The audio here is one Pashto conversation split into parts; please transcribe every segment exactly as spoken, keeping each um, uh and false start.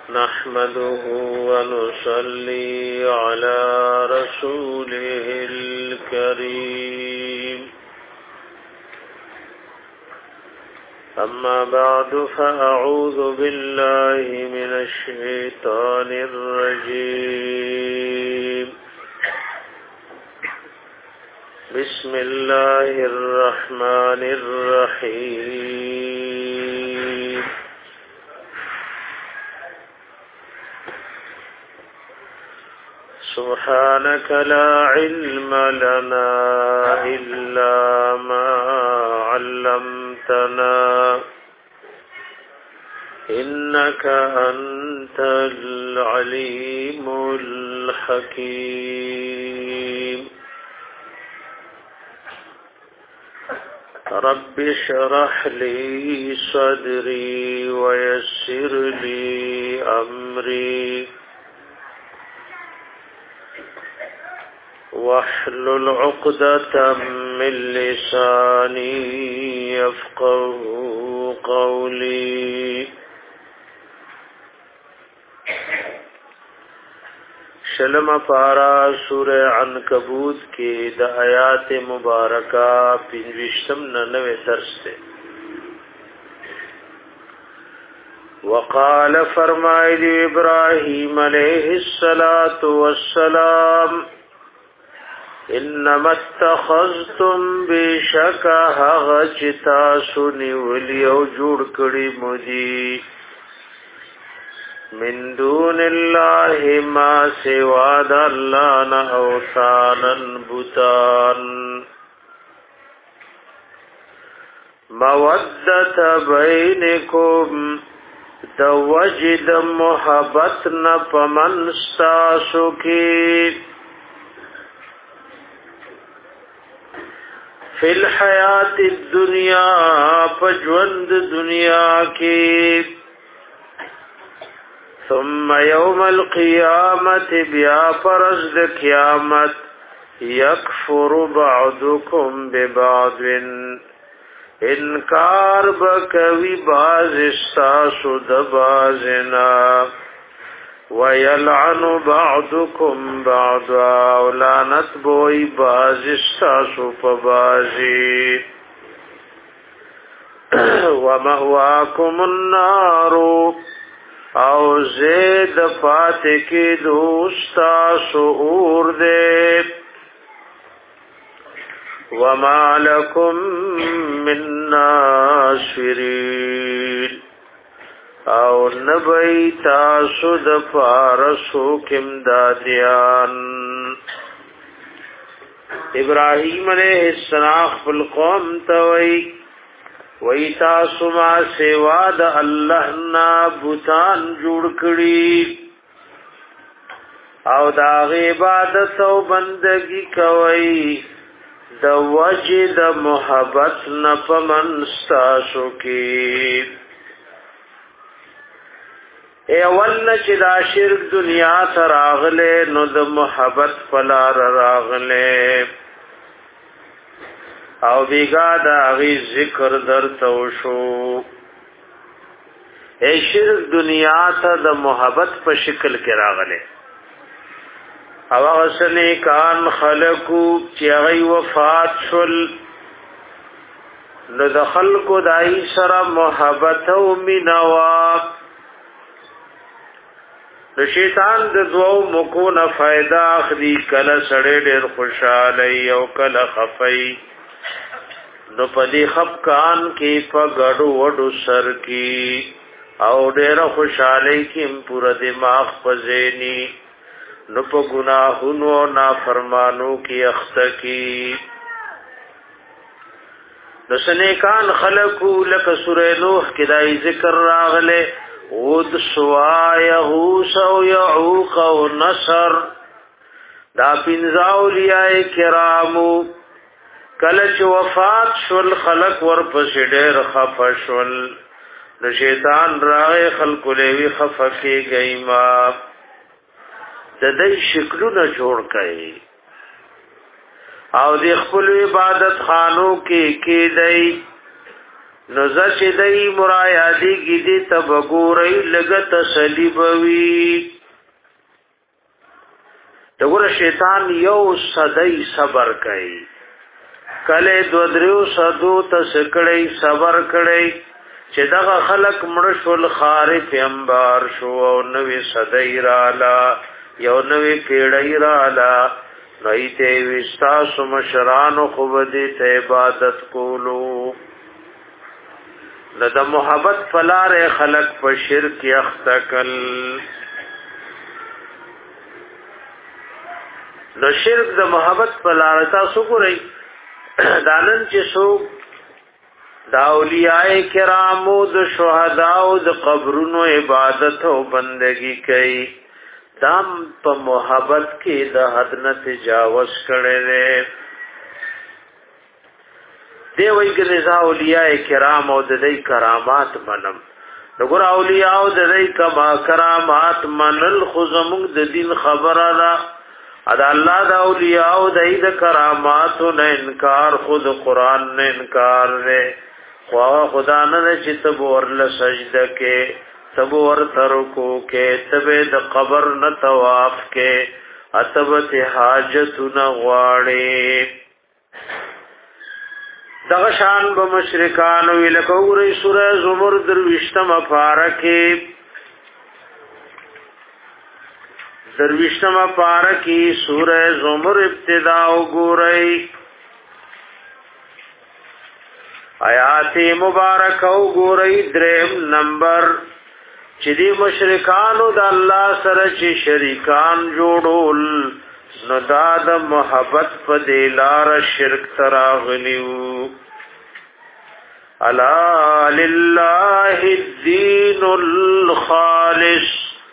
نحمده ونصلي على رسوله الكريم أما بعد فأعوذ بالله من الشيطان الرجيم بسم الله الرحمن الرحيم سبحانك لا علم لنا إلا ما علمتنا إنك أنت العليم الحكيم رب اشرح لي صدري ويسر لي أمري واحلل عقدة من لساني يفقهوا قولي شلم پارا سورہ عنکبوت کی د آیات مبارکہ پنجوشتم ننوے درس سے وقال فرمائد ابراہیم علیہ الصلاة والسلام انما اتخذتم بشک حغ چتاسو نیولیو جوڑ کڑی مجی من دون اللہ ما سواد اللہ نا اوثانا بوتان مودت بینکم دوجد محبت نپمنستاسو کی فی الحیات الدنیا پجوند دنیا کی ثم یوم القیامت بیا پرزد قیامت یکفر بعضکم ببعض انکار بکوی باز استاسو دبازنا وَيَلْعَنُ بَعْضُكُمْ بَعْضًا اولانت بوئی باز استاسو پبازی وَمَهْوَاكُمُ النَّارُ او زید فاتکی دوستاسو اور دے وَمَا لَكُمْ مِن نَاصِرِينَ او نبی تاسو د فارسو کم دادیان ابراہیم علیہ السلام خپل قوم توئی وی تاسو ما سوا د اللہ نا بوتان جوڑ کړي او دا عبادت او بندگی کوي د وجد محبت نپمن تاسو کې اے ولن چې دا شرک دنیا ته راغله نو د محبت فلار راغله او بیگا دا غي ذکر در تو شو اے شرک دنیا ته د محبت په شکل کې راغله او غسنه کان خلقو چې غي وفات شول نو د خلقو دای سره محبت او مینوا د شیطان د دوو مکو نه فائدہ اخلي کله سړی ډېر خوشاله او کله خفای نو پدې خفقان کې په غړو وډو سر کې او ډېر خوشاله کې پورا دماغ پزېنی نو په ګناهونو نافرمانو کې اخته کې د سنیکان خلقو لک سورې نوح کې دای ذکر راغله ود سوا یغوس او یعوق او نصر دا پنځاو لیای کرامو کله چې وفات شول خلق ور پسې ډېر خفه شول د شیطان راغې خلق لوي خفه کې گئیما د دې شکلونه جوړ کړي او د خپل عبادت خانو کې کې دی نو چې دای مرایادی گیدی تبګورای لګت صلیبوی دغه شیطان یو صدای صبر کوي کله دو دریو صدو ته سکړی صبر کړی چې دغه خلق مړ شول خارف انبار شو او نوې صدای رالا یو نوې پیړی رالا نایته وستا سمشران خو دې ته عبادت کولو لدا محبت فلار خلق په شرک یختکل نو شرک د محبت فلار تاسو ګورئ دانن چې سو دا اولیاء کرامو د شهداو د قبرونو عبادت او بندگی کوي دام په محبت کې د حد نه تجاوز کړي دی وی ګنزا اولیاء کرام او د دې کرامات منم دغه اولیاء او د دې کما کرامات منل خو زموږ د دین خبره ده ادا الله د اولیاء او د دې کرامات نه انکار خود قران نه انکار نه خو خدا نه چې تب ورل سجده کې تب ور ترکو کې تبه د قبر نه طواف کې اتبت حاجت نه غواړي دغه شان به مشرکان ویل کوي سوره زمر درويشتم پارکه درويشتم پارکه سوره زمر ابتدا وګورئ آیات مبارک وګورئ دریم نمبر چې دی مشرکانو د الله سره چې شریکان جوړول نو دا د محبت په دلار شرک تراغلیو الا لله الدین الخالص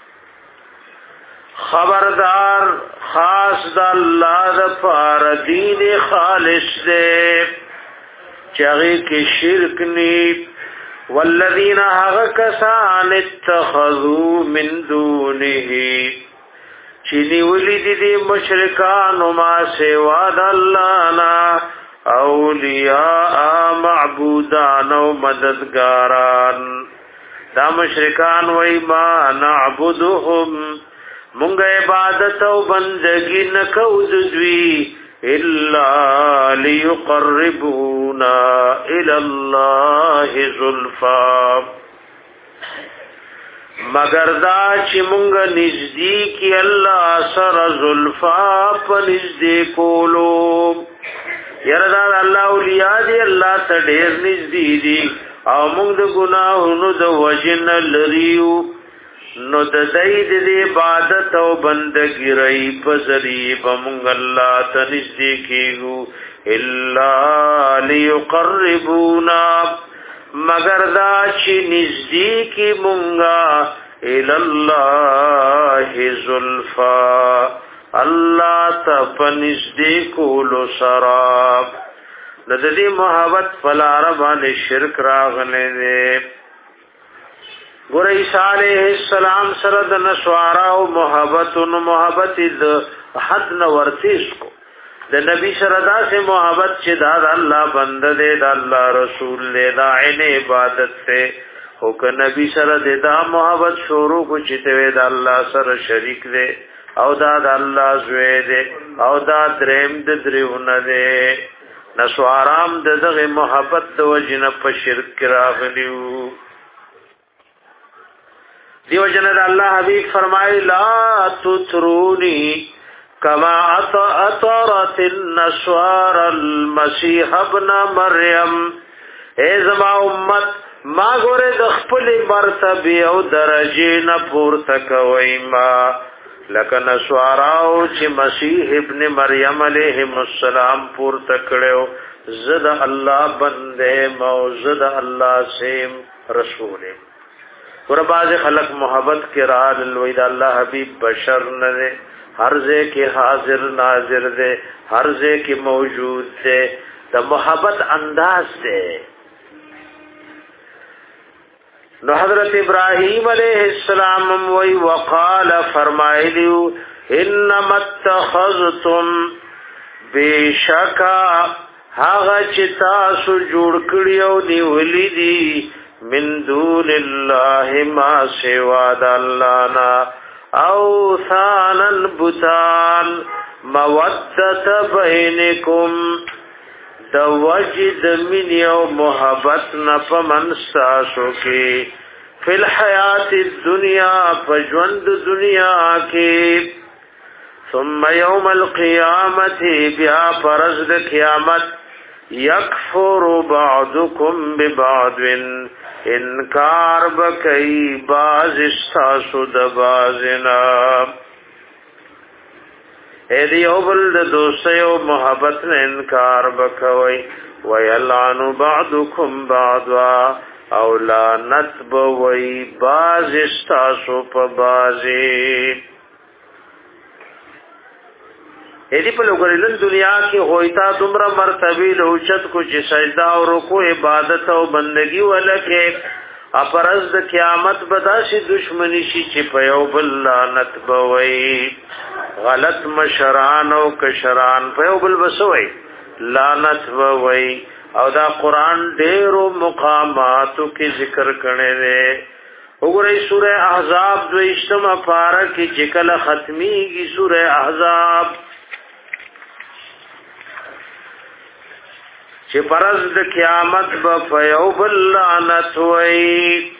خبردار خاص د الله د پار دین خالص دې چاغي کې شرک نی والذین هغه کسان اتخذوا من دونه چینی ولید دی مشرکان ما سوا د الله نا اولیاء معبودان او مددگاران دا مشرکان وای ما نعبدهم مونږ عبادت او بندگی نکو دوی الا ليقربونا الى الله زلفا مگر دا چې مونږ نږدې کی الله سره زلفا په نږدې کولو یره دا الله اولیاء دی الله ته ډېر نږدې دي او مونږ د ګناهونو د وجن لريو نو د دې د عبادت او بندګۍ رہی په ذریعہ مونږ الله ته نږدې کیږو الا ليقربونا مگر دا چې نزدیک مونږه ال الله زلفا الله ته پنځدې کولو سراب د دې محبت فلار باندې شرک راغله دې ګور عیسی علیہ السلام سره د نسوارا او محبت او محبت د حد نو ورتیس کو د نبی سره داسې محبت چې دا د الله بنده دی د الله رسول دی دا عین عبادت ته او که نبی سره د دا محبت شروع کو چې ته د الله سره شریک دی او دا د الله زوی دی او دا دریم د دریونه دی نسوارام د دغه محبت د وجنه په شرک راغلیو دیو جن الله حبیب فرمای لا تترونی کما اطرت النصارى المسيح ابن مریم اے زما امت ما ګوره د خپل مرتبه او درجه نه پورته کوي ما لکه نصاراو چې مسیح ابن مریم علیه السلام پورته کړو زد الله بنده موزد الله سیم رسول ور باز خلق محبت کرا لوید الله حبیب بشر نه ہر ذے کے حاضر ناظر دے ہر ذے کے موجود دے دا محبت انداز دے نو حضرت ابراہیم علیہ السلام وی وقال فرمائلیو انما اتخذتم بے شکا هغه چې تاسو جوړ کړی او نیولې دي من دون الله ما سوا د الله نا او ثانن بوتان مودت بینکم د وجد من یو محبت نه پمن ساسو کې فی الحیات الدنیا فجوند دنیا کې ثم یوم القیامت بیا پرز د قیامت یکفر بعضکم ببعض انکار بکئی باز استاسو د بازنا اے دیو بل د دوستیو محبت نه انکار بکوي ویلعن بعضکم بعضا او لعنت بوي باز استاسو په بازي اې دې په لوګرلن دنیا کې هویتا دومره مرتبه لوچت کو چې سجدا او رکوع عبادت او بندگی ولکه اپرز د قیامت بداسي دشمنی شي چې په یو بل لعنت بوي غلط مشران او کشران په یو بل وسوي لعنت بوي او دا قران ډېرو مقاماتو کې ذکر کړي دي وګورئ سوره احزاب دویشتمه پارہ کې چې کله ختميږي سوره احزاب چې پرز د قیامت به فیو بل لعنت وي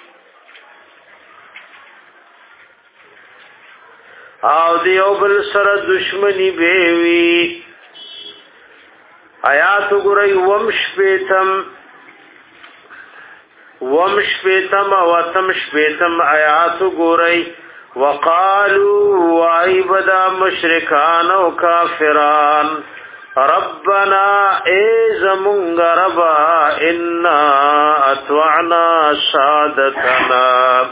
او دیو بل سره دشمنی بیوی آیات گرئی ومش پیتم ومش پیتم واتمش پیتم آیات گرئی وقالو وائی بدا مشرکان و کافران ربنا اے زمونگ ربا انا اتوعنا سادتنا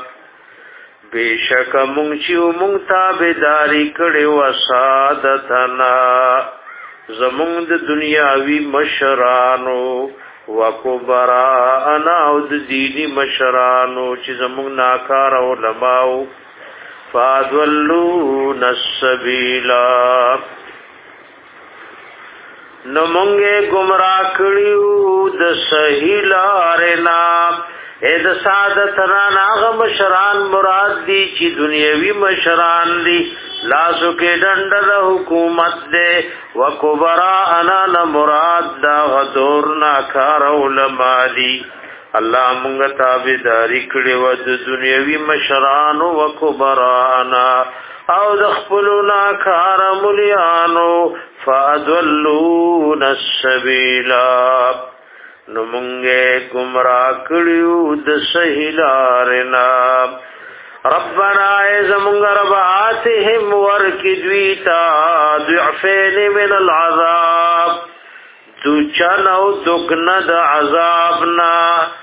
بیشک مونگ چیو مونگ تابداری کڑی و سادتنا زمونگ د دنیاوی مشرانو و کبراءنا او د دینی مشرانو چی زمونگ ناکار علماء فادولون السبیلا نمونگے گمراہ کڑیو د صحیح لارنا اے د سعادتنا ناغ مشران مراد دی چی دنیاوی مشران دی لاسو کے ڈنڈ دا حکومت دے وکبراءنا نمراد دا غدور ناکار علماء دی اللہ منگا تابداری کڑی و د دنیاوی مشران وکبراءنا او دخپلو ناکار ملیانو فادولون السبیلا نمونگے گمراہ کڑیو د صحیح لارنا ربنا اے زمونگ رب آتهم ورکی دویتا ضعفین من العذاب دو چنو دگند عذابنا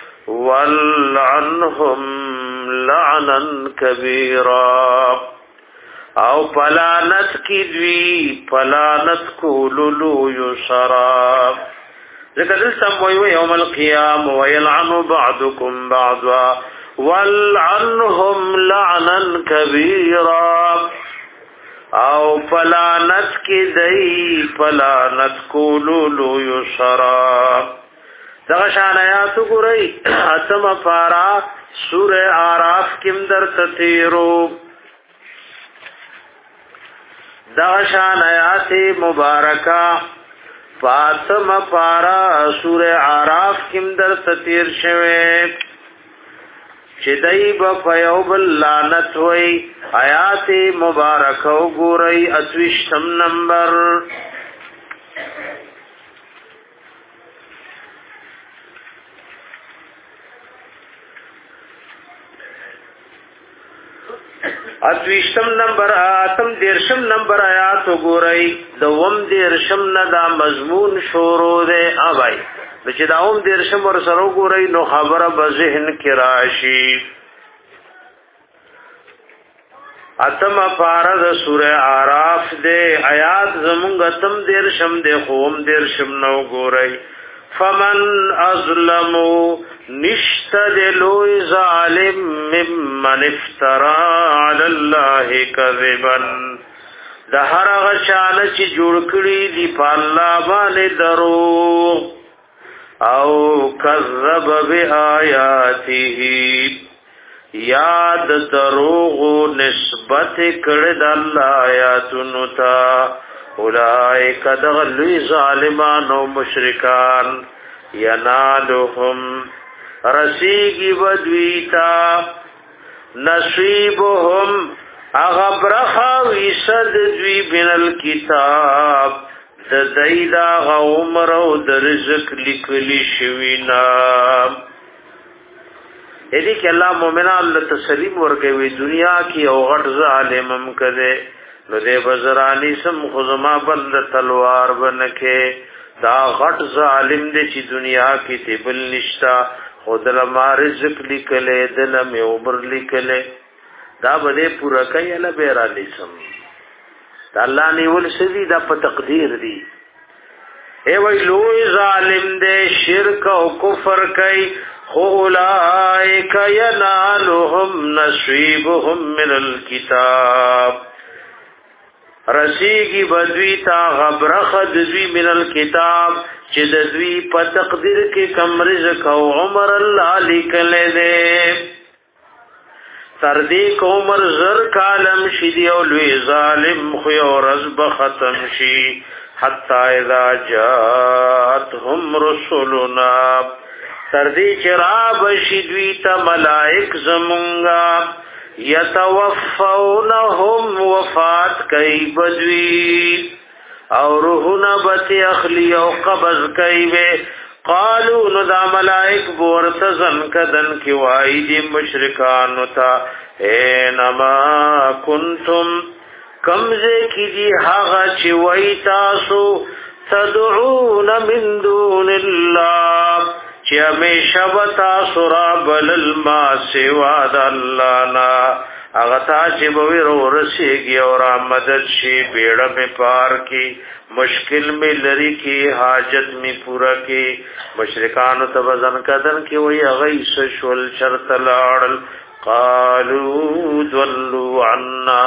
والعنهم لعنا کبیرا او پلانت کی دوی پلانت کولولو یسرا ذکر دلتم ویو یوم القیام ویلعن بعضکم بعضا والعنهم لعنا کبیرا او پلانت کی دی پلانت کولولو یسرا دغشان آیاتو گرئی اتم پارا سور آراف کم در تتیرو دغشان آیات مبارکہ فاطم پارا سور عراف کم در تطیر شوے چدئی بفیو باللانت ہوئی آیات مبارکہ گورئی اتوشتم نمبر اتوشتم نمبر آتم دیرشم نمبر آیات گورئی دوم دیرشم ندا مضمون شورو دے آبائی بچی داوم دیرشم ورسرو گورئی نو خبر بذہن کراشی اتم پارد سور آراف دے آیات زمونگ اتم دیرشم دے خوم دیرشم نو گورئی فمن ازلمو نشتد لوی ظالم ممن افترا علی اللہ کذبا د هر هغه چانه چې جوړ کړي دی په الله باندې دروغ او کذب بیااته یاد دروغ نسبت کړه د الله آیاتونو ته اولئک دغلوا ظالمان او مشرکان ینالهم رسیگی بدویتا نصیبهم اغبرخا ویسد دوی بن الكتاب د دیدا غومر او د رزق لیکلی شوینا ایدی که اللہ مومنان لتسلیم ورکوی دنیا کی او غٹ ظالمم کده نو دے بزرانی سم خزما بند تلوار بنکے دا غٹ ظالم دے چی دنیا کی تیبل نشتا خود لما رزق لکلے دلم عمر لکلے دا بده پورا کئی علا بیرانی سم دا اللہ نیول سدی دا پا تقدیر دی اے وی لوی ظالم دے شرک و کفر کئی اولئک ینالهم نصیبهم من الكتاب رسیگی بدوی تا غبرخد دوی من الكتاب چه دوی پا تقدیر کے کم رزق و عمر اللہ لکلے دے تردی کو عمر زر کالم شدی اولوی ظالم خوی و رزب ختم شی حتی اذا جاتهم رسولنا تردی چراب شدوی تا ملائک زمونگا یتوفونهم وفات کئی بدوی او روحنا بت اخلی او قبض کئی بے قالو ندا ملائک بورتزن کدن کی وائدی مشرکانو تا اینما کنتم کمزے کی دی حاغا چی وی تاسو تدعون من دون اللہ چی ہمیشہ بتا سرا بللما سواد اللہ نا اغتا چی بوی رو رسیگی اور مدد شی بیڑا میں پار کی مشکل میں لری کی حاجت میں پورا کی مشرکان تبزن کدن کی وی اغیس شول شرط لاڑل قالو دولو عنا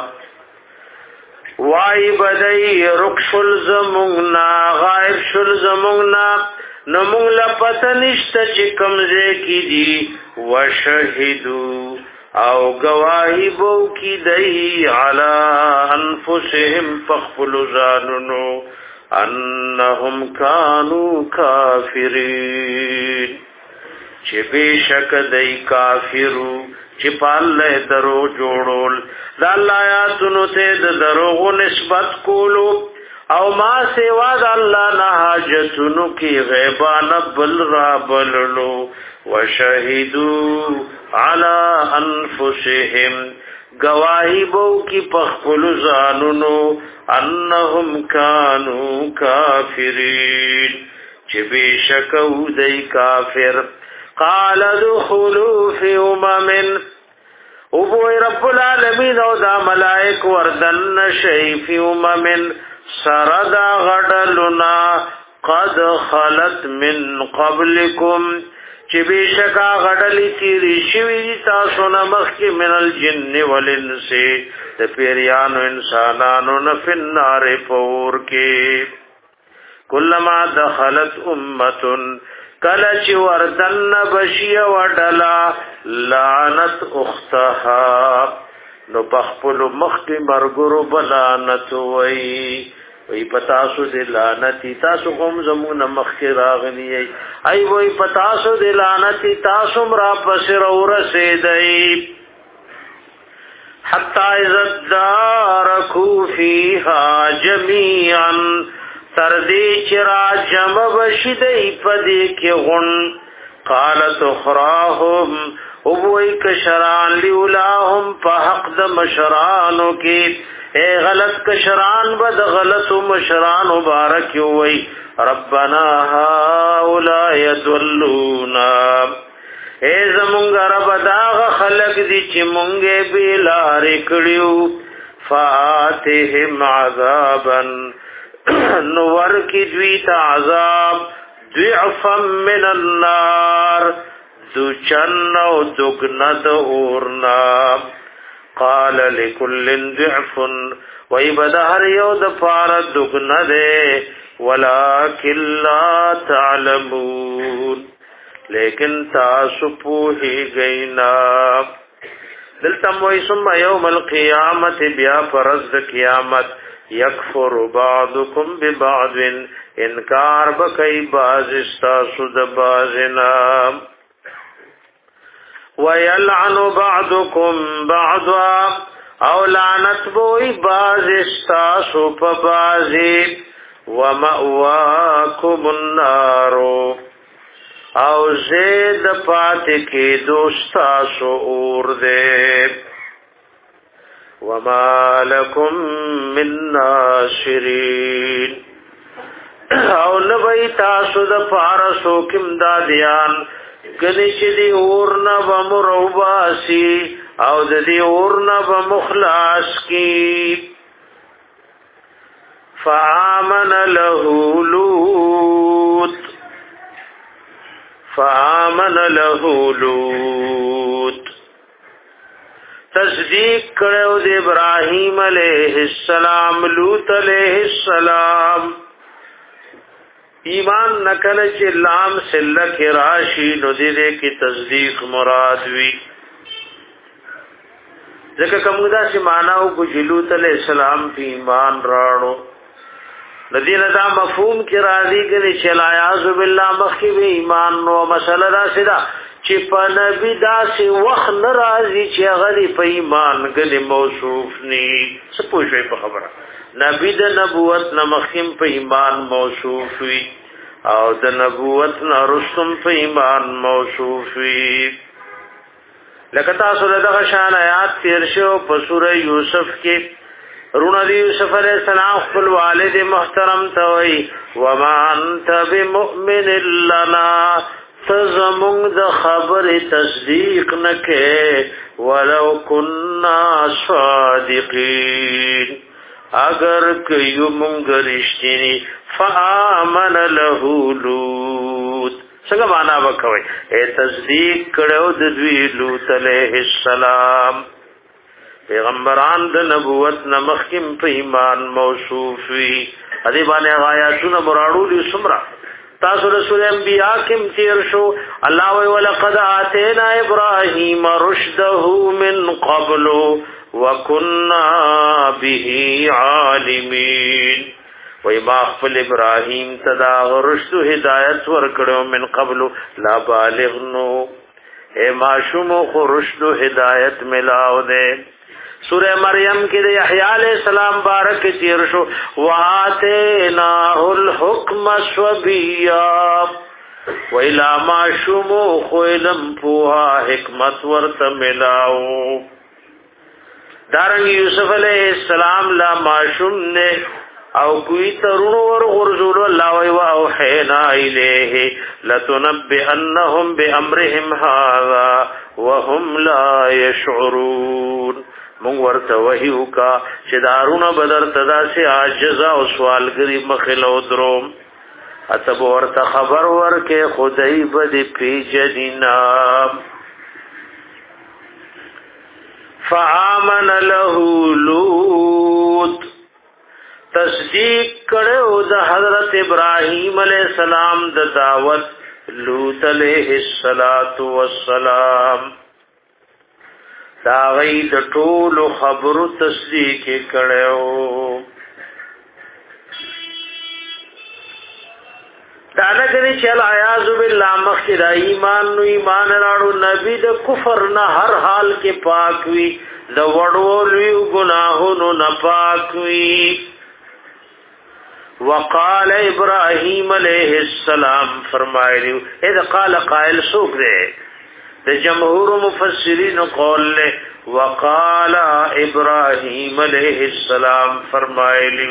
وائی بدئی رک شل زمونگنا غائب شل زمونگنا نمونگ لپتنشت چکم زے کی دی وشہدو او گواہی بو کی دی علا انفسهم فخفل زاننو انہم کانو کافرین چی بے شک دی کافرو چی پاللے درو جوڑول دا اللہ آیاتنو تے دروغو نسبت کولو او ما سوا دا اللہ نا حاجتنو کی غیبان بل را بللو وشہدو علی انفسهم گواہی بو کی پخپل زاننو انہم کانو کافرین چی بے شکو دی کافر قال دخلوا فی امم ابوی رب العالمین او دا ملائک وردن شئی فی امم سردا غدلنا قد خلت من قبلکم چی بیشکا غدلی تیری شوی تاسو نمخ کی من الجن والانسی دا پیریانو انسانانو نفی النار پور کی کلما دخلت امتن کلچ وردن بشی وڈلا لعنت اختها نو پخپل مخی مرگرو بلانت وی وی پتاسو دی لعنتی تاسو قوم زمون مخی راغنی ای وی پتاسو دی لعنتی تاسو مرا پسر ورسیدئی حتی ازد دارکو فیها جمیعا تردی چرا جمع بشدئی پدی کی غن قالت اخراهم ابوئی کشران لیولاهم پا حق دا مشرانو کی اے غلط کشران بد غلط مشران مبارک ہوئی ربنا هؤلاء يضلونا اے زمونگا رب داغ خلق دی چی مونگے بیلار کڑیو فآتهم عذابا نور کی دویت عذاب ضعفا من النار دو چن و دگند اورنا قال لكل ضعف وای بدهر یو د پار دغنه ده ولکن لا تعلمون لیکن تاسو په غینا دلته وای ثم یوم القیامت بیا فرض د قیامت یکفر بعضکم ببعض انکار بکای باز استاسو د بازنا وَيَلْعَنُ بَعْضُكُمْ بَعْضًا او لعنت بوئی باز استاسو پا بازی وَمَأْوَاكُمُ النَّارُ او زید پات کی دوستاسو اور دے وَمَا لَكُمْ مِن نَاشِرِينَ او نبی تاسو د پارسو کم دادیان کدی چې دی اورنا بمروباسی او د دی اورنا بمخلاص کی فآمن له لوط فآمن له لوط تصدیق کړو د ابراهیم علیہ السلام لوط علیہ السلام ایمان نکل چې لام سلک راشی نو دې کې تصدیق مراد وی ځکه کومدا چې معنا او کو لوط علیہ السلام په ایمان راړو ندی دا مفهوم کې راځي کې چې لا یعذ بالله مخکې به ایمان نو مسله دا سدا چې په نبی دا سي وخت ناراضي چې هغه په ایمان کې موصوف ني څه پوښي په خبره نبی د نبوت نمخیم په ایمان موصوف وی او د نبوت نرستم په ایمان موصوف وی لکه تاسو دغه شان آیات تیر شو په سوره یوسف کې رونه دی یوسف علیہ السلام خپل والد محترم ته وی وما انت بمؤمن لنا تزمون د خبر تصدیق نکه ولو كنا صادقین اگر کيو مونږ رښتینی فآمن له لوط څنګه معنا وکوي اے تصدیق کړو د دوی لوط علیہ السلام پیغمبران د نبوت نمخکم په ایمان موصوف وی ادي باندې آیاتونه مراړو دي سمرا تاسو د سورې انبیاء کې تیر شو الله وی ولقد اتینا ابراهیم رشده من قبل وَكُنَّا بِهِ عَالِمِينَ وَي ما خپل ابراهيم تدا رشد هدایت ورکړو من قبل لا بالغ نو اے ماشوم خو رشد هدایت ملاو دے سورہ مریم کې د یحیی علیہ السلام بارک تیر شو وَآتَيْنَاهُ الْحُكْمَ صَبِيًّا وَإِلَى ماشوم خو علم پوها حکمت ورته ملاو دارنگ یوسف علیہ السلام لا معشوم نے او کوئی ترون ور غرزول اللہ و اوحینا الیہ لتنبئنہم بامرهم هذا وهم لا يشعرون مونږ ورته وحیو کا چې دارونه بدر تدا سے عاجزا او سوالګری مخلو دروم اتب ورته خبر ورکه خدای بد پیجدینا فآمن له لوط تصدیق کړو د حضرت ابراهیم علیہ السلام د دعوت لوط علیہ السلام دا غي د ټول خبرو تصدیق کړو دا نه کوي چې الیاذ بالله مخکې د ایمان نو ایمان راړو نبی د کفر نه هر حال کې پاک وي د وړو لوی ګناهونو نه پاک وي وقال ابراهيم عليه السلام فرمایلی اذا قال قائل سوق دے د جمهور مفسرین قول له وقال ابراهيم عليه السلام فرمایلی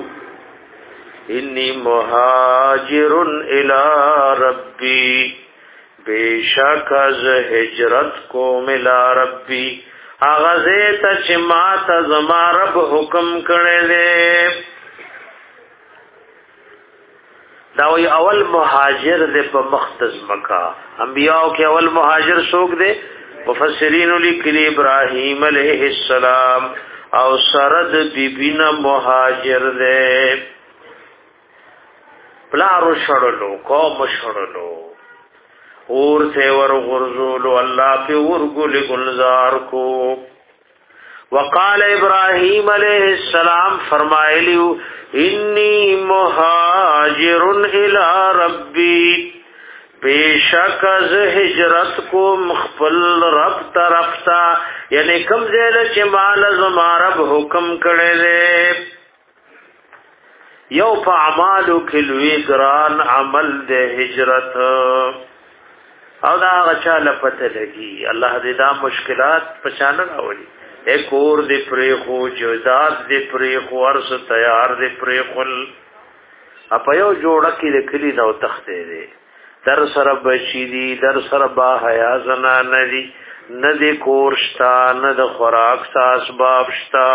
انی مهاجر الى ربی بیشک از هجرت کو ملا ربی اغازه ته چې ما ته زما رب حکم کړی دی دا وی اول مهاجر دې په مختص مکه انبیاء کې اول مهاجر څوک دی مفسرین لیکلی ابراهیم علیہ السلام او سرد بیبینا مهاجر دے پلارو شړلو قوم شړلو اور ته ور غرزولو الله په ورګل گلزار کو وقال ابراهيم عليه السلام فرمایلیو انی مهاجر الى ربی بیشک از هجرت کو مخفل رب طرف تا یعنی کم زیل چې مال زما رب حکم کړی دی یو په اعمالو کې لوی ګران عمل د هجرت او دا غچا لپته لګي الله دې دا مشکلات پچانه راوړي ایک اور دی پریخو جوزاد دی پریخو ارس تیار دی پریخل اپا یو جوڑا کی دی کلی نو تختے دی در سر بچی دی در سر با حیا زنان دی ندی کورشتا ند خوراک سا اسباب شتا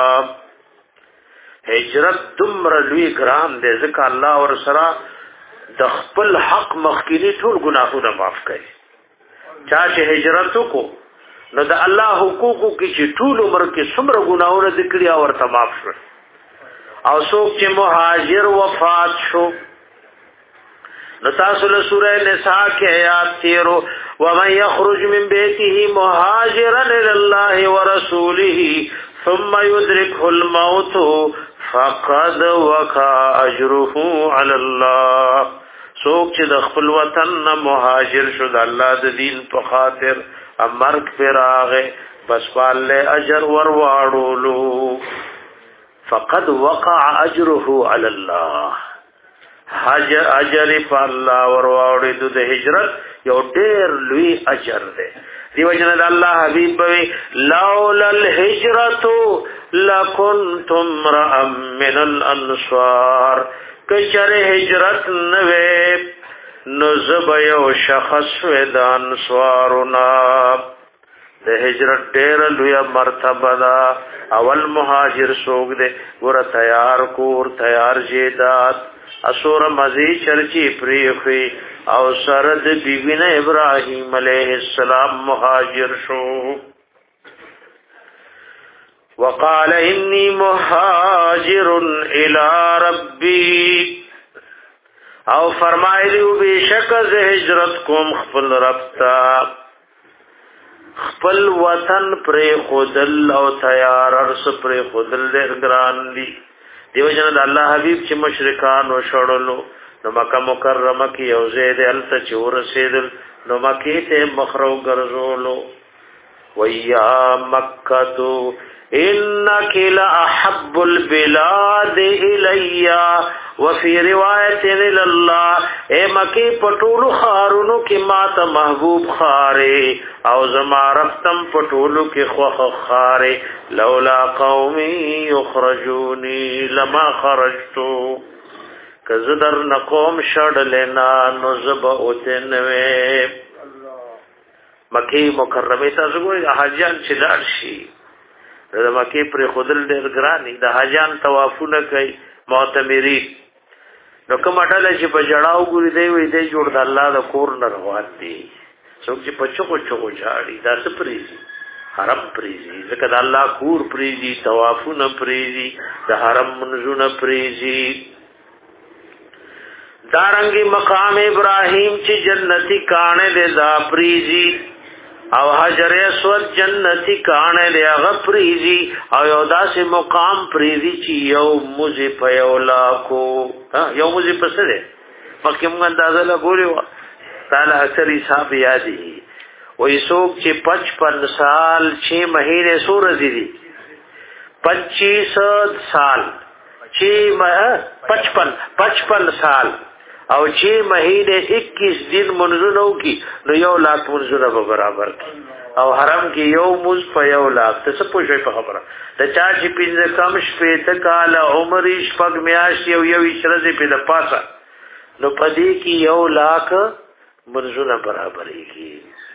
ہجرت دمر لوی گرام دی ذکر اللہ اور سرا دخپل حق مخکینی ټول گناہو نا معاف کری چاچه هجرتو کو نو د الله حقوقو کې چې ټول عمر کې څومره ګناهونه ذکر یا ورته معاف شو او څوک چې مهاجر وفات شو نو تاسو له سوره نساء کې آیات تیرو ومن يخرج من بيته مهاجرا الى الله ورسوله ثم يدركه الموت فقد وقع اجره على الله څوک چې د خپل وطن مهاجر شو د الله د دین په خاطر امرک پر آغے بس پالے اجر ورواڑولو فقد وقع اجره علی اللہ حجر اجر پا اللہ ورواڑی دو دے ہجرت یو دیر لوی اجر دے دیو جند اللہ حبیب بوی لولا الہجرتو لکنتم رأم من الانصار کچر ہجرت نوے نزب یو شخص ودان سوارنا د هجرت ډیر لوی مرتبه دا اول مهاجر سوګ دے ور تیار کور تیار جیدات اسور مزی چرچی پریخی او سرد بیبین ابراهیم علیہ السلام مهاجر شو وقال انی مهاجر الى ربی او فرمایلیو بیشک از هجرت کوم خپل ربتا خپل وطن پر خودل او تیار ارس پر خودل دیر گران دی دیو جند اللہ حبیب چی مشرکان و شڑلو نو مکہ مکرمہ کی او زید علتا چی ورسیدل نو مکی تے مخرو گرزولو ویا مکتو انک لأحب البلاد الیا وفي روایت لله اے مکی پټولو خارونو کې ماته محبوب خاره او زما رفتم پټولو کې خوخ خاره لولا قومي يخرجوني لما خرجتو کزدر نقوم شړلنا نزب اوتنوي مکی مکرمه تاسو ګورئ حاجیان چې لاړ شي د مکی پر خودل ډېر ګرانی د حاجیان طوافونه کوي معتمرین نو کوم اټل چې په جړاو ګوري دی وي دی جوړ د الله د کور نه روان دي څوک چې په چوکو چوکو جاړي دا څه پریزي حرم پریزي ځکه د الله کور پریزي طوافونه پریزي د حرم منځونه پریزي دارنګي مقام ابراهيم چې جنتی کانه دې دا پریزي او حجر اسود جنتی کانه دې هغه پریزي او یو داسې مقام پریزي چې یو مزي په یو لاکو ها یو مزي په سره مکه موږ اندازه لګولې و تعالی اکثر حساب یادي وې څوک چې پچپن سال چھ مہینے سورج دي پچیس سال چھ پچپن پچپن سال او چھ مہینے اکیس دن منزونو کی نو یو لاکھ منزونه به برابر کی او حرم کی یو مز په یو لاکھ ته څه پوښي په خبره د چا چې پینځه کم شپې ته کال عمر شپږ میاش یو یو شرزه په د پاسه نو پدې کی یو لاکھ منزونه برابر کی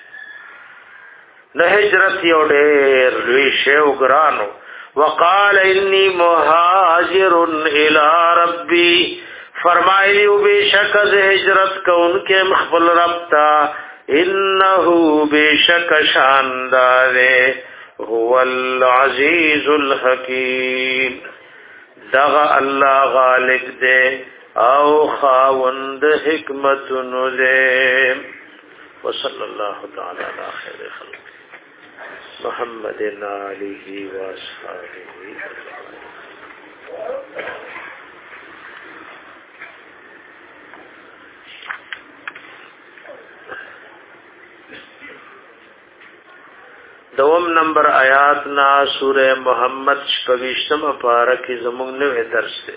نه هجرت یو ډېر لوی شی وګرانو وقال انی مهاجر الی ربی فرمایلیو بے شک از ہجرت کو ان کے مخبل رب تا انه بشک شاندار هو العزیز الحکیم دغه الله غالب دے او خاوند حکمت نذ وصلی الله تعالی علی خیر خلق محمد علیه و اصحابہ. دوم نمبر آیات نا سورہ محمد شپږشتم پارہ کې زموږ نوې درس دی.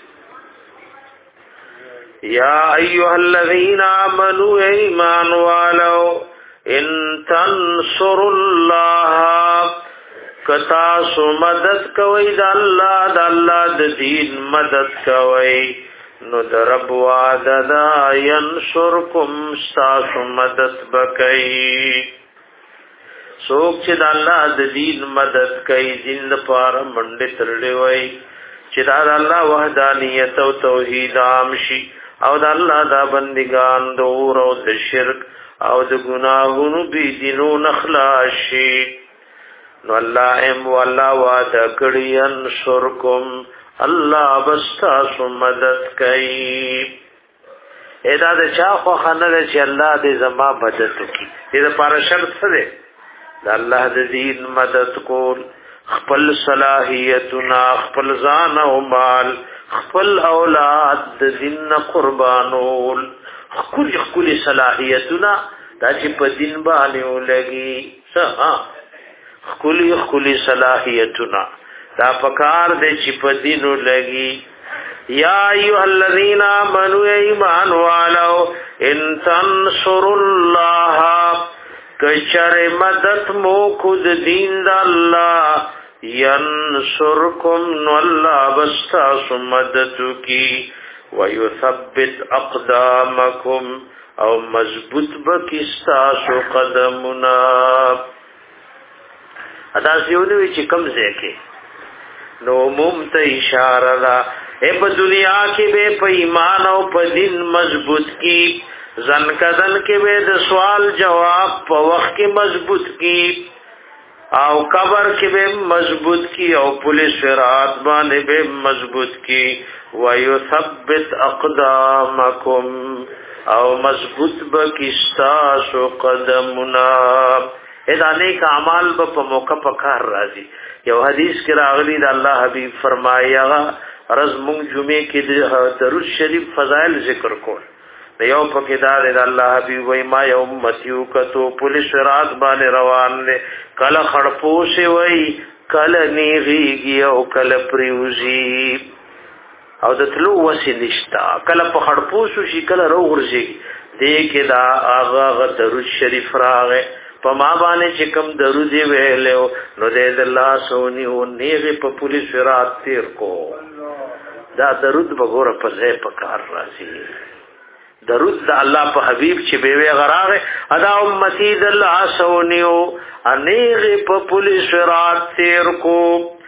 یا ایها الذین آمنوا ایمان والو ان تنصروا الله کتا سو مدد کوي د الله د الله د دین مدد کوي نو درب وعده ینصرکم استاسو مدد بکئی. سوک چې د الله د دین مدد کوي دین لپاره منډه ترلې وای چې دا د الله وحدانیت او توحید عام شي او د الله د بندگان د اور او د شرک او د ګناهونو بي دینو نخلاص شي. نو الله ام والله وعده کړی انصرکم الله بستاسو مدد کوي. ادا د چا خو خنه چې الله دې زما مدد وکړي دې لپاره شرط څه دی؟ د الله د دین مدد کول خپل صلاحیتنا خپل ځان او مال خپل اولاد د دین قربانول خپل خپل صلاحیتنا دا چې په دین باندې ولګي څه خپل خپل صلاحیتنا دا پکار دې چې په دین ولګي. یا ایها الذین آمنوا ایمان والو ان تنصروا الله کچر مدد مو خود دین دا اللہ ینصرکم نو اللہ بستاس مدد کی ویثبت اقدامکم او مضبوط بکستاس قدمنا. ادا سیونوی چی کم زیکے نو ممتا اشارہ دا اے پا دنیا کی بے پا ایمان او پا دین مضبوط کی زن کدن کې به د سوال جواب په وخت کې مضبوط کی او قبر کې به مضبوط کی او پولیس فرات باندې به مضبوط کی ويثبت اقدامکم او مضبوط بکستاسو قدمنا. ادا نیک اعمال په موقع په کار راځي. یو حدیث کې راغلی د الله حبیب فرمایا رز مونږ جمعې کې د درود شریف فضائل ذکر کول یو پکې دا د الله حبیب وای ما یو امتیو کتو پولیس رات باندې روان نه کله خړپوسه وای کله نیږي او کله پریوزی او د تلو وسی نشتا کله په خړپوسو شي کله روغورځي دې کې دا هغه درود شریف راغې په ما باندې چې کوم درود ویلو نو دې الله سونی او نیږي په پولیس رات تیر کو دا درود وګوره په ځای په کار راځي. درود د الله په حبیب چې بیوی غراغه ادا امتی د الله سونیو انیغ په پولیس رات تیر کو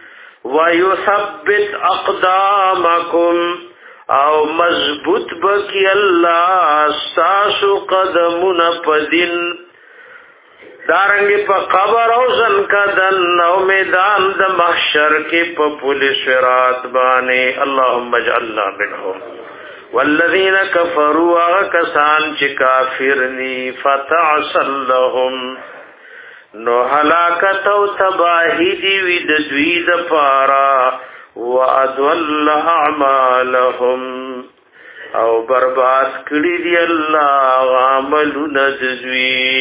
ويثبت اقدامکم او مضبوط بکی الله استاسو قدمون پدین دارنګ په قبر او زن کدن او میدان د محشر کې په پولیس رات باندې اللهم اجعلنا منهم. والذین کفروا کسان چې کافر ني فتعسل لهم نو هلاکت او تباہی دی وی د دوی د پارا واضل اعمالهم او برباد کړي دی الله عملونه د دوی.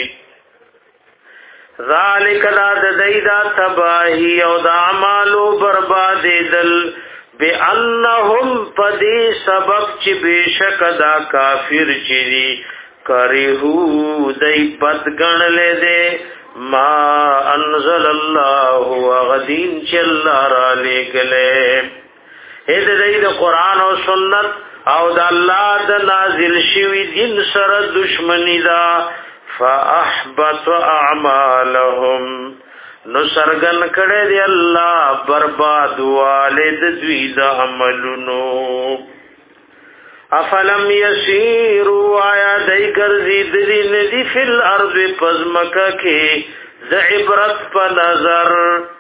ذالک لا د دیدا تباہی او د اعمالو برباد دل بأنهم پدی سبب چی بیشک دا کافر چی کریہو دی بدگن لے دے ما انزل اللہ وغدین چی اللہ را لے گلے اید دی دا قرآن و سنت او دا اللہ دا نازل شوی دین سر دشمنی دا فاحبط اعمالهم نو سرگن کړه دی الله برباد والد دوی د عملونو افلم یسیروا آیا دای ګرځي دلی ندی فل ارض پزمکه کې ذ عبرت په نظر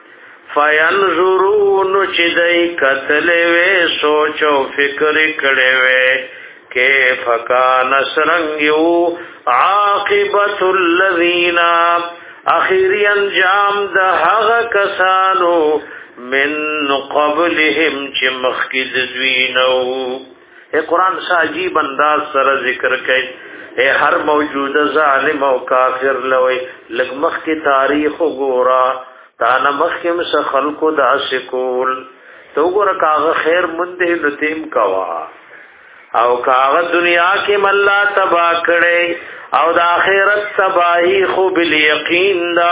فینظرون چې دای کتل وې سوچ او فکر کړي وې کیف کان سرنګیو عاقبت الذین اخری انجام د هغه کسانو من قبلهم چې مخکې د دوی نو. اے قرآن سا عجیب انداز سره ذکر کئی اے ہر موجود ظالم و کافر لوئی لگ مخ کی تاریخ گورا تانا مخ کی مس خلق دا سکول تو گورا کاغ خیر مندے نتیم کوا او کاغ دنیا کی ملا تبا کڑے او دا آخرت تباہی خوب الیقین دا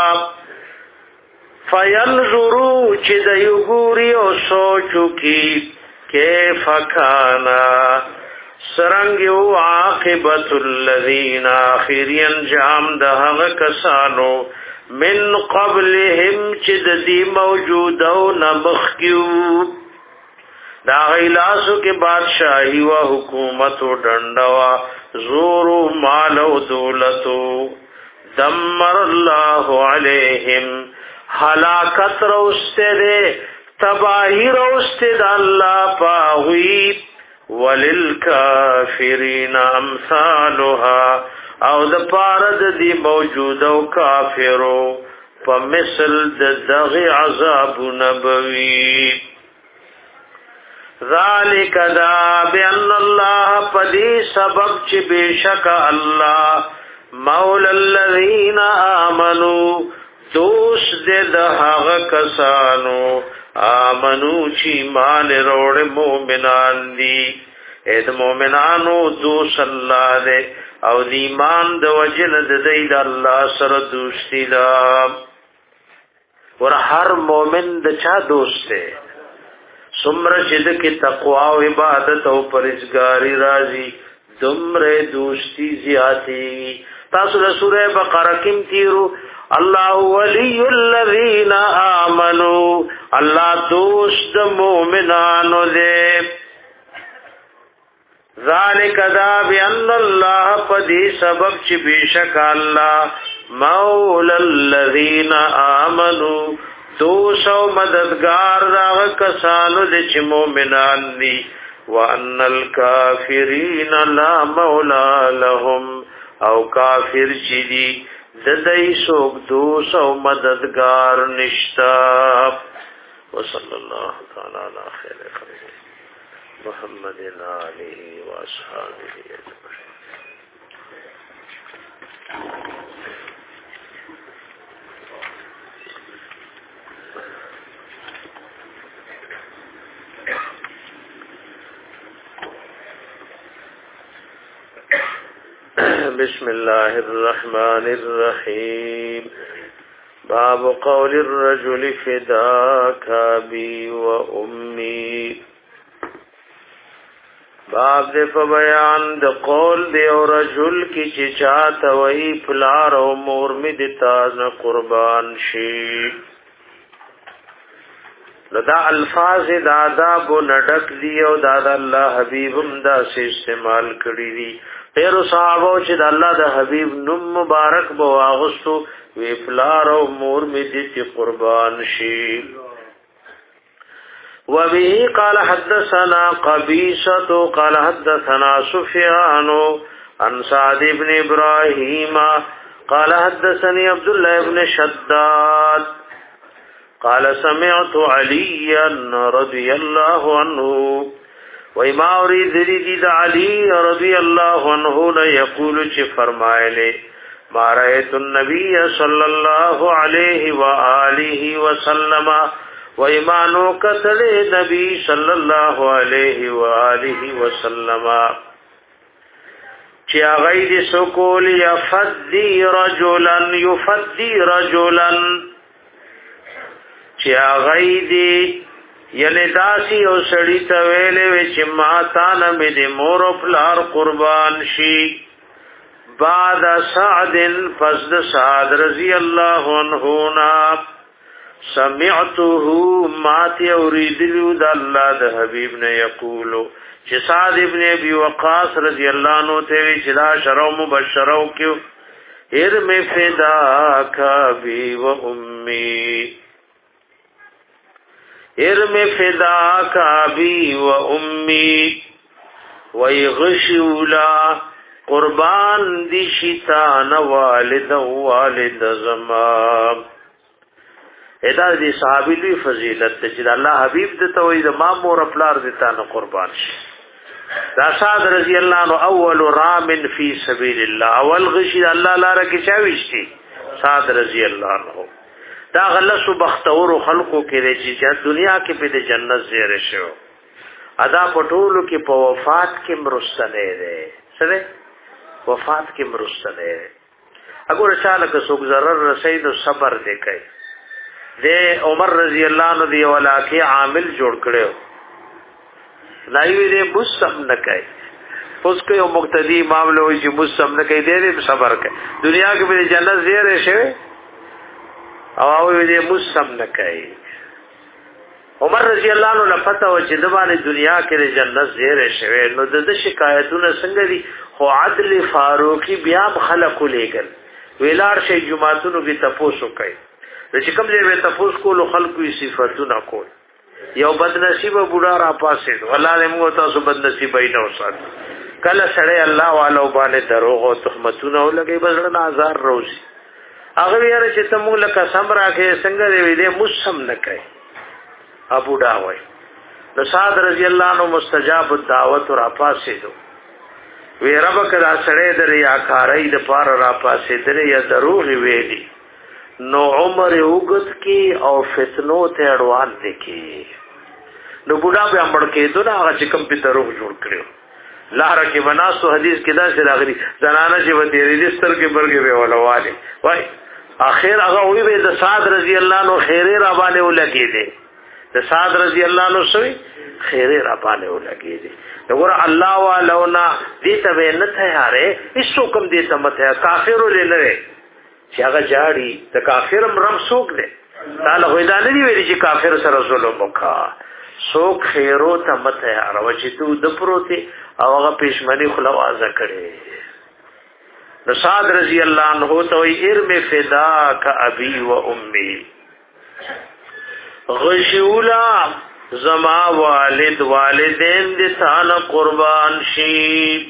فینظرو چی دا یگوری او سوچو کی کیف کانا سرنگیو عاقبت الذین آخری انجام دہغ کسانو من قبلهم چد دی موجودو نبخیو دا غیلاسو کے بادشاہی و حکومت و ڈنڈوا زور و مال و دولتو دمر اللہ علیہم ہلاکت روستے دے تباہی روستد اللہ پاوی وللکافرین امثالها او د پارد دی موجود او کافرو په مثل د دغه عذاب نبوی. ذالک دا بان الله پدی سبب چې بشک الله مولا الذین آمنو دوست د هغه کسانو آمنو چی مان روڑ مومنان دی اید مومنانو دوست اللہ دے او دیمان دو وجن دید اللہ سر دوستی دا ور ہر مومن دا چا دوست دے سمر چد کی تقوی و عبادت او پرزگاری رازی دمر دوستی زیادی. تاسو سورہ بقرہ کم تیرو اللہ ولی الذین آمنوا اللہ دوست مومنانو دے. ذالک دا بان اللہ پدی سبب چی بیشک اللہ مولا الذین آمنوا دوست و مددگار داغ کسانو دے چی مومنان دی وان الکافرین لا مولا لهم او کافر چی دی ددائی سوک دوست و مددگار نشتا. وصلی اللہ تعالی علی خیر خلق محمد علیہ و اصحابہ اجمعین. بسم اللہ الرحمن الرحیم. باب قول الرجل فداک ابی و امی. باب دے په بیان د قول دی او رجل کی چې چاته وی پلار او مور می د تاز قربان شي. دا الفاظ د آداب نډک دی او د الله حبیبم دا سه استعمال کړی دي. خیر صحابه چې د الله د حبیب نوم مبارک بو واغستو وی پلار او مور می دي قربان شي. وبه قال حدثنا قبيصة قال حدثنا سفيان عن سعد بن ابراهيم قال حدثني عبد الله بن شداد قال سمعت عليا رضي الله عنه وما اريد رضي علي رضي الله عنه نے يقول چه فرمائے ما رأيت النبي صلى الله عليه واله وسلم و ایمانو قتل نبی صلی اللہ علیہ وآلہ وسلم چی غید سکول یفدی رجلا یفدی رجلا چی غید یعنی داسی او سڑی تویلے وچی ماتانا می دی مور و پلار قربان شی بعد سعد فزد سعد رضی اللہ عنہونا سمعته ماتی اوریدلو د الله د حبیب نه یقولو چې سعد ابن ابي وقاص رضی الله عنه ته چې دا شرو مبشرو کیو ارم فداک ابي و امي ارم فداک ابي و امي ويغشولا قربان دی شیطان والد والد زمان ادا دي صحابي لوی فضیلت چې الله حبيب د توي د ما مور خپلار دتا نه قربان شي دا سعد رضی الله عنه اول رام فی سبیل الله اول غشي الله لاره کې چاويشتي سعد رضی الله عنه دا غلسو بختور خلقو کې چې دنیا کې په د جنت زیره شو ادا پټولو کې په وفات کې مرستنه ده سره وفات کې مرستنه اګور چاله که څوک zarar رسید صبر دې کوي دے عمر رضی اللہ عنہ دی ولاکه عامل جوړ کړو نایوی دې مسلم نکای پس کې یو مقتدی معاملې وي چې مسلم نکای دې صبر کوي دنیا کې به جنت زیره شي او او دې مسلم نکای عمر رضی اللہ عنہ لپته و چې د باندې دنیا کې جنت زیره شي نو د شکایتونو څنګه دي خو عدل فاروقی بیا خلق لګل ویلار شي جمعتونو کې تپوسو کوي چې کوم ځای به تاسو کولو خلقو صفاتونه کول یو بد نصیب بوډا را پاسې الله دې موږ تاسو بد نصیب نه وسات کله سړی الله والو باندې دروغ او تهمتونه ولګي بزړه آزار روزي هغه یاره چې ته موږ لکه سم راکې څنګه دې دې مسم نه کوي ابو ډا وای د سعد رضی الله عنه مستجاب الدعوت را پاسې دو وی رب کدا سړی د ریاکارۍ د پار را پاسې درې یا دروغ ویلي نو عمر اوگت کی او فتنو ته اڑوان دیکی نو بوډا به امړ کېدو نه هغه چې کوم په دروغ جوړ کړو لاره کې بناسو حدیث کې دا چې راغلي زنانه چې ودی رجستر کې برګې به ولواله وای اخر هغه وی به د سعد رضی الله عنه خیره را باندې ولګي دي د سعد رضی الله عنه سوی خیره را باندې ولګي دي وګوره الله والونا دې ته نه تیارې هیڅ کوم دې ته مته کافرو لره چې هغه جاړي د کافرم رب سوک دی تعالی وې دا نه دی ویلي چې کافر سره ظلم وکا سوک خیرو ته مته راو چې تو د پروتي او هغه پښمنی خلوازه کړي نو سعد رضی الله عنه ته وی ارم فداک ابي و امي غشولا زما والد والدین دې ثانه قربان شي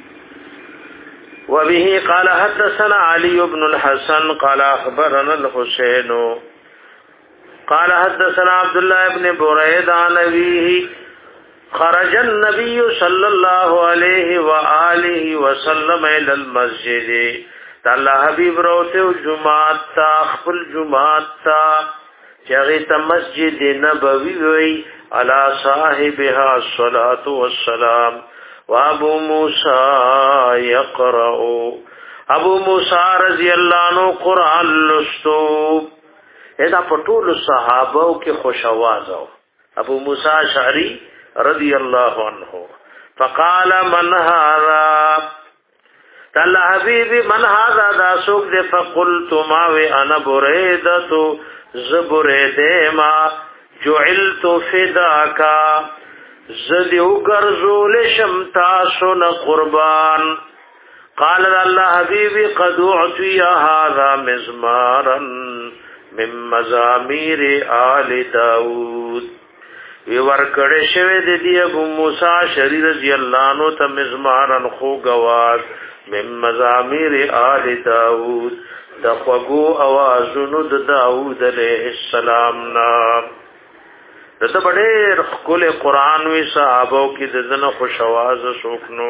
وبه قال حدثنا علي بن الحسن قال اخبرنا الحسين قال حدثنا عبد الله بن بريد عن أبيه خرج النبي صلى الله عليه وآله وسلم الى المسجد تعالی حبیب روته جمعات تا خپل جمعات تا چغه ته مسجد نبوي وی علی صاحبها الصلاه والسلام وابو موسى يقرأ ابو موسى رضی اللہ عنہ قرآن لستو ادا پټول صحابه کې خوش आवाज او ابو موسى اشعری رضی اللہ عنہ فقال من هذا تعالی حبیبی من هذا دا سوق دے فقلت ما وانا بريدة زبريده ما جعلت فداكا زدیو گرزول شمتا سن قربان قال الله حبیبی قد اعطی هذا مزمارا من مزامیر آل داود وی ورکڑے شوی دی دی ابو موسیٰ شری رضی اللہ عنہ تا مزمارا خو گواز من مزامیر آل داود دا خوگو آوازنو دا داود علیہ السلام نام دته بډېر خپل قران وی صحابو کې دزنه خوش आवाज شوکنو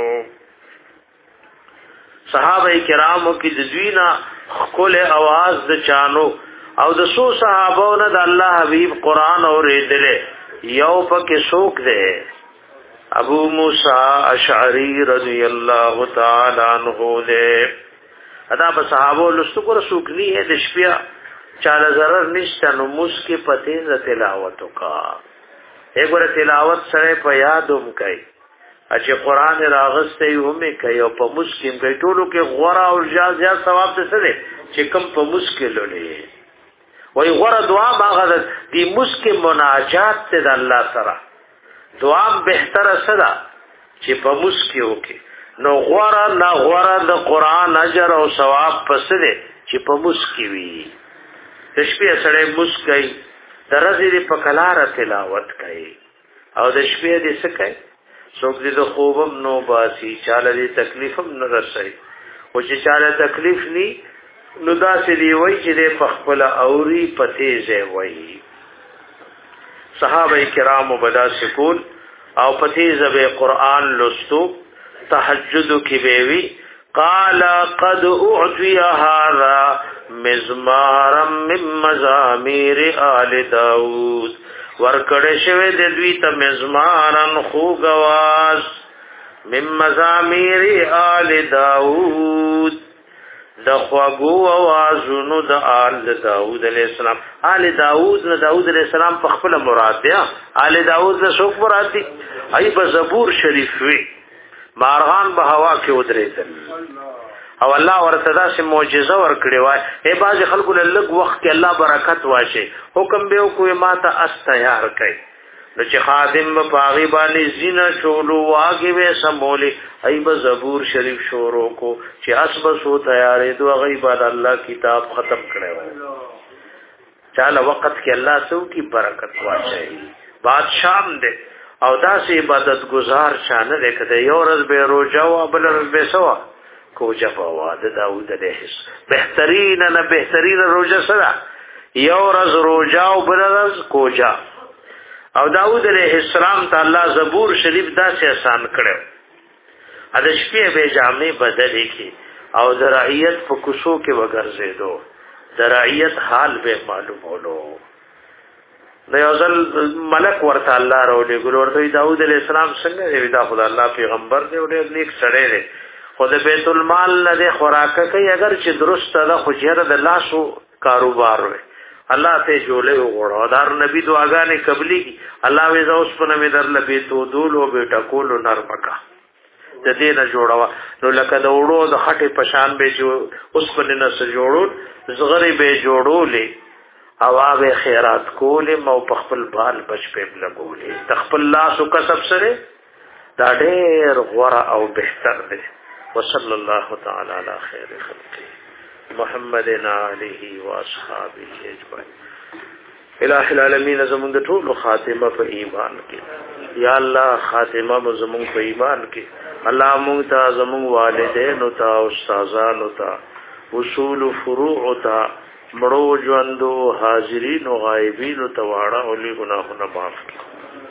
صحابه کرامو کې د دوینا خپل आवाज د چانو او د سو صحابو نه د الله حبیب قران اورېدل یو پکې شوک دی ابو موسی اشعری رضی الله تعالی عنہ دې ادا په صحابو لستو کو سوکنی ہے د شپیا چاله zarar نشته نو مسکی پته ز تلاوت کا ایک ور تلاوت سره په یادوم کوي چې قران راغسته یومه کوي او په مسکیم کوي ټولو کې غورا او جاز یا ثواب څه دي چې کم په مسکل لولې وای غره دعا باغه دی مسکه مناجات ته د الله سره دعا بهتره سره چې په مسکه وکي نو غره لا غره د قران اجر او ثواب پس دې چې په مسکه وي تشبیه سره مسکای درځي په کلاره تلاوت کوي او د شپې دې څه کوي څوک دې د خوبم نو باسي چاله دې تکلیفم نه رسي او چې چاله تکلیف ني نو دا سې دی وای چې دې پخپل اوري پته زه وای صحابه کرام وبدا سکول او پته زبه قران لستو تهجد کی بیوی قال قد اعطي هذا مزمارا من مزامير آل داود ورکړې شوی د دوی ته مزمارن خوګواز مم مزامیر آل داود د خواګو اوازونو د آل داود علیہ السلام آل داود نه داود علیہ السلام په خپل مراد دی آل داود نه څوک مراد دی ای په زبور شریف وی مارغان په هوا کې ودرېدل او الله ورته داسې معجزه ورکړي وای ای باز خلکو له لږ وخت کې الله برکت واچي حکم به کوی ماته اس تیار کړي نو چې خادم په هغه باندې زینه شولو واګي به سمولي ای به زبور شریف شروع کو چې اسب سو تیارې دوه غیبت الله کتاب ختم کړي چاله وخت کې الله سو کی برکت واچي بادشاہ دې او داسې عبادت گزار چانه دې کده یو ورځ به روزه او بل ورځ به سوا کوجا فواد داود علیہ بهترین نه بهترین روزه سره یو ورځ روزه او بل ورځ کوجا او داود علیہ السلام ته الله زبور شریف داسې آسان کړو ا د شپې به جامې بدلې کی او د رعیت په کوشو کې وګرځېدو د رعیت حال به معلومولو د یوزل ملک ورته الله راولې ګل ورته داود علیہ السلام څنګه دی دا خدای الله پیغمبر دی او ډېر نیک سړی دی خود بیت المال نه خوراکه کوي اگر چې درست ده خو چیرې د لاسو کاروبار وي الله ته جوړه وغوړو دار نبی دعاګانې قبلي الله وی زوس په نوم در لبي تو دولو بیٹا کولو نرمکا د دې نه جوړوا نو لکه د وړو د خټې پشان به چې اوس په نه سره جوړول زغری به جوړولې اوابه خیرات کولې مو په خپل بال بچ په لګولې تخپل لاسو کسب سره دا ډېر غوړه او بهتر دی وصلى الله تعالى على خير خلقه محمد عليه واصحابه اجمعين الہ العالمین زمون د ټول خاتمه په ایمان کې یا الله خاتمه زمون په ایمان کې الله مونږ ته زمون والدین او تا استادان او تا اصول فروع او تا مړو ژوندو حاضرین او غایبین او تواړه او لې ګناهونه معاف کړي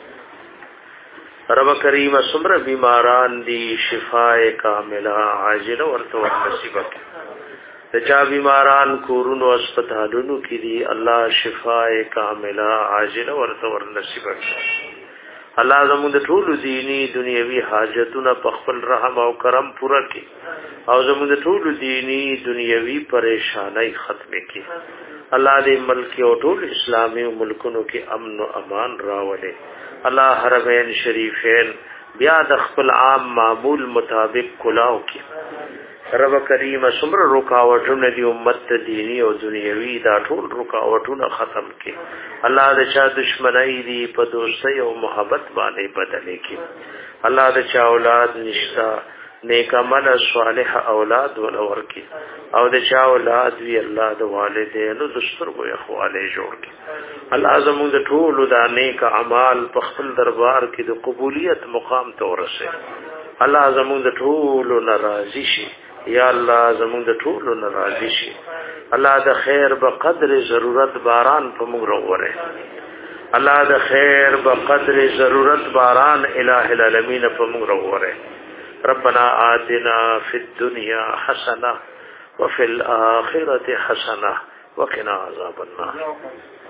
رب کریم سمر بیماران دی شفای کاملہ عاجل ورته نصیب کړي د چا بیماران کورونو هسپتالونو کې دی الله شفای کاملہ عاجل ورته نصیب کړي الله زموږ د ټول دینی دنیوي حاجتونه په خپل رحم او کرم پوره کړي او زموږ د ټول دینی دنیوي پریشانای ختم کړي الله دې ملک او ټول اسلامي ملکونو کې امن او امان راولي الله حرمین شریفین بیا د خپل عام معمول مطابق کلاو کی رب کریم سمر رکاوټونه دی امت دینی او دنیوي دا ټول رکاوټونه ختم کی الله د چا دشمنی دی په دوستۍ او محبت باندې بدلې کی الله د چا اولاد نشتا نیک عمل صالح اولاد ولور کی او د چا اولاد وی الله د والدینو د سترګو اخواله جوړ کی الله زموږ د ټول د نیک اعمال په خپل دربار کې د قبولیت مقام ته ورسه الله زموږ د ټول ناراضي شي یا الله زموږ د ټول ناراضي شي الله د خیر په قدر ضرورت باران په موږ وروره الله د خیر په قدر ضرورت باران الہ العالمین په موږ وروره ربنا آتنا في الدنيا حسنة وفي الآخرة حسنة وقنا عذاب النار